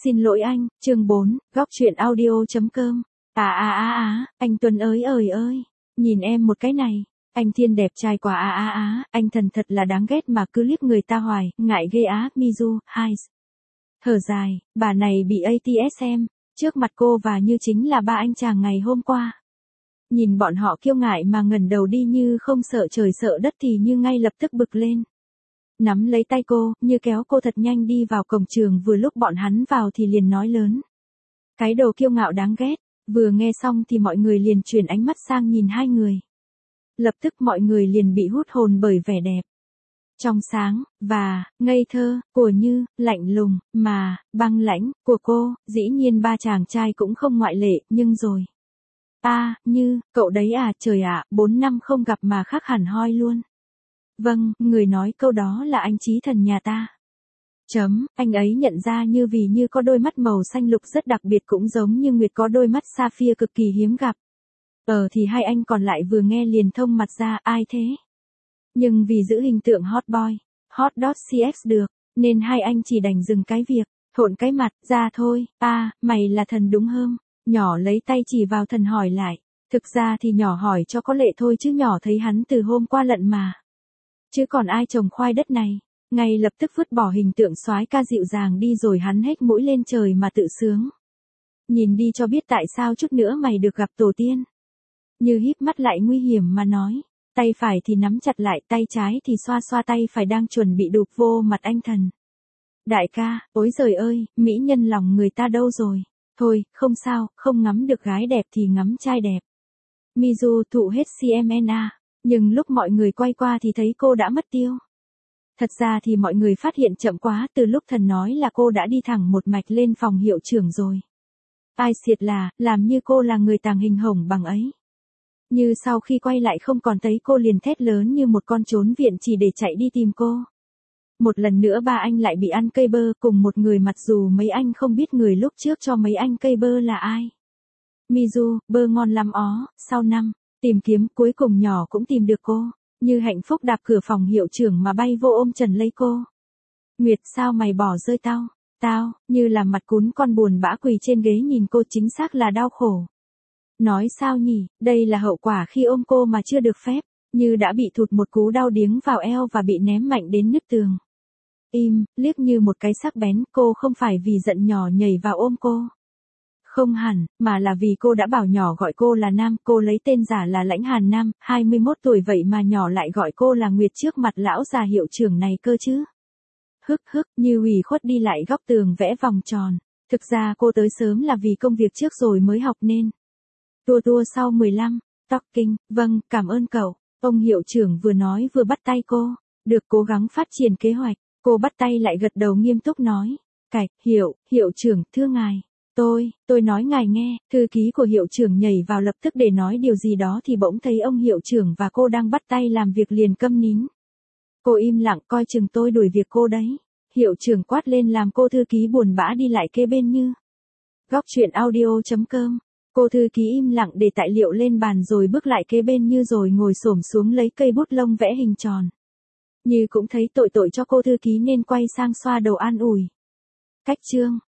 Xin lỗi anh, chương 4, góc truyện audio.com. Anh Tuấn ơi ơi, nhìn em một cái này, anh Thiên đẹp trai quá anh thần thật là đáng ghét mà cứ liếc người ta hoài, ngại ghê Mizu, Highs. Thở dài, bà này bị ATSM, trước mặt cô và như chính là ba anh chàng ngày hôm qua. Nhìn bọn họ kiêu ngại mà ngẩng đầu đi như không sợ trời sợ đất thì như ngay lập tức bực lên. Nắm lấy tay cô, như kéo cô thật nhanh đi vào cổng trường vừa lúc bọn hắn vào thì liền nói lớn. Cái đồ kiêu ngạo đáng ghét, vừa nghe xong thì mọi người liền chuyển ánh mắt sang nhìn hai người. Lập tức mọi người liền bị hút hồn bởi vẻ đẹp. Trong sáng, và, ngây thơ, của Như, lạnh lùng, mà, băng lãnh, của cô, dĩ nhiên ba chàng trai cũng không ngoại lệ, nhưng rồi. Như, cậu đấy trời 4 năm không gặp mà khác hẳn hoi luôn. Vâng, người nói câu đó là anh Chí Thần nhà ta. Anh ấy nhận ra Như vì Như có đôi mắt màu xanh lục rất đặc biệt cũng giống như Nguyệt có đôi mắt sapphire cực kỳ hiếm gặp. Thì hai anh còn lại vừa nghe liền thông mặt ra, ai thế? Nhưng vì giữ hình tượng hot boy, hot.cx được, nên hai anh chỉ đành dừng cái việc, thộn cái mặt ra thôi, mày là thần đúng không? Nhỏ lấy tay chỉ vào thần hỏi lại, thực ra thì nhỏ hỏi cho có lệ thôi chứ nhỏ thấy hắn từ hôm qua lận mà. Chứ còn ai trồng khoai đất này, ngay lập tức vứt bỏ hình tượng soái ca dịu dàng đi rồi hắn hét mũi lên trời mà tự sướng. Nhìn đi cho biết tại sao chút nữa mày được gặp tổ tiên. Như híp mắt lại nguy hiểm mà nói, tay phải thì nắm chặt lại tay trái thì xoa xoa tay phải đang chuẩn bị đụp vô mặt anh thần. Đại ca, ối giời ơi, mỹ nhân lòng người ta đâu rồi? Thôi, không sao, không ngắm được gái đẹp thì ngắm trai đẹp. Mizu thụ hết CMNA, nhưng lúc mọi người quay qua thì thấy cô đã mất tiêu. Thật ra thì mọi người phát hiện chậm quá từ lúc thần nói là cô đã đi thẳng một mạch lên phòng hiệu trưởng rồi. Ai xiệt là, làm như cô là người tàng hình hổng bằng ấy. Như sau khi quay lại không còn thấy cô liền thét lớn như một con trốn viện chỉ để chạy đi tìm cô. Một lần nữa ba anh lại bị ăn cây bơ cùng một người mặc dù mấy anh không biết người lúc trước cho mấy anh cây bơ là ai. Mizu, bơ ngon lắm sau năm, tìm kiếm cuối cùng nhỏ cũng tìm được cô. Như hạnh phúc đạp cửa phòng hiệu trưởng mà bay vô ôm trần lấy cô. Nguyệt sao mày bỏ rơi tao, như là mặt cún con buồn bã quỳ trên ghế nhìn cô chính xác là đau khổ. Nói sao nhỉ, đây là hậu quả khi ôm cô mà chưa được phép, như đã bị thụt một cú đau điếng vào eo và bị ném mạnh đến nứt tường. Im, liếc như một cái sắc bén cô không phải vì giận nhỏ nhảy vào ôm cô. Không hẳn, mà là vì cô đã bảo nhỏ gọi cô là Nam, cô lấy tên giả là Lãnh Hàn Nam, 21 tuổi vậy mà nhỏ lại gọi cô là Nguyệt trước mặt lão già hiệu trưởng này cơ chứ. Như ủy khuất đi lại góc tường vẽ vòng tròn. Thực ra cô tới sớm là vì công việc trước rồi mới học nên. Tua sau 15, talking, vâng, cảm ơn cậu. Ông hiệu trưởng vừa nói vừa bắt tay cô. Được cố gắng phát triển kế hoạch, cô bắt tay lại gật đầu nghiêm túc nói. Hiệu trưởng, thưa ngài. Tôi nói ngài nghe, thư ký của hiệu trưởng nhảy vào lập tức để nói điều gì đó thì bỗng thấy ông hiệu trưởng và cô đang bắt tay làm việc liền câm nín. Cô im lặng coi chừng tôi đuổi việc cô đấy. Hiệu trưởng quát lên làm cô thư ký buồn bã đi lại kế bên Như. Góc truyện audio.com. Cô thư ký im lặng để tài liệu lên bàn rồi bước lại kế bên Như rồi ngồi xổm xuống lấy cây bút lông vẽ hình tròn. Như cũng thấy tội cho cô thư ký nên quay sang xoa đầu an ủi. Cách chương.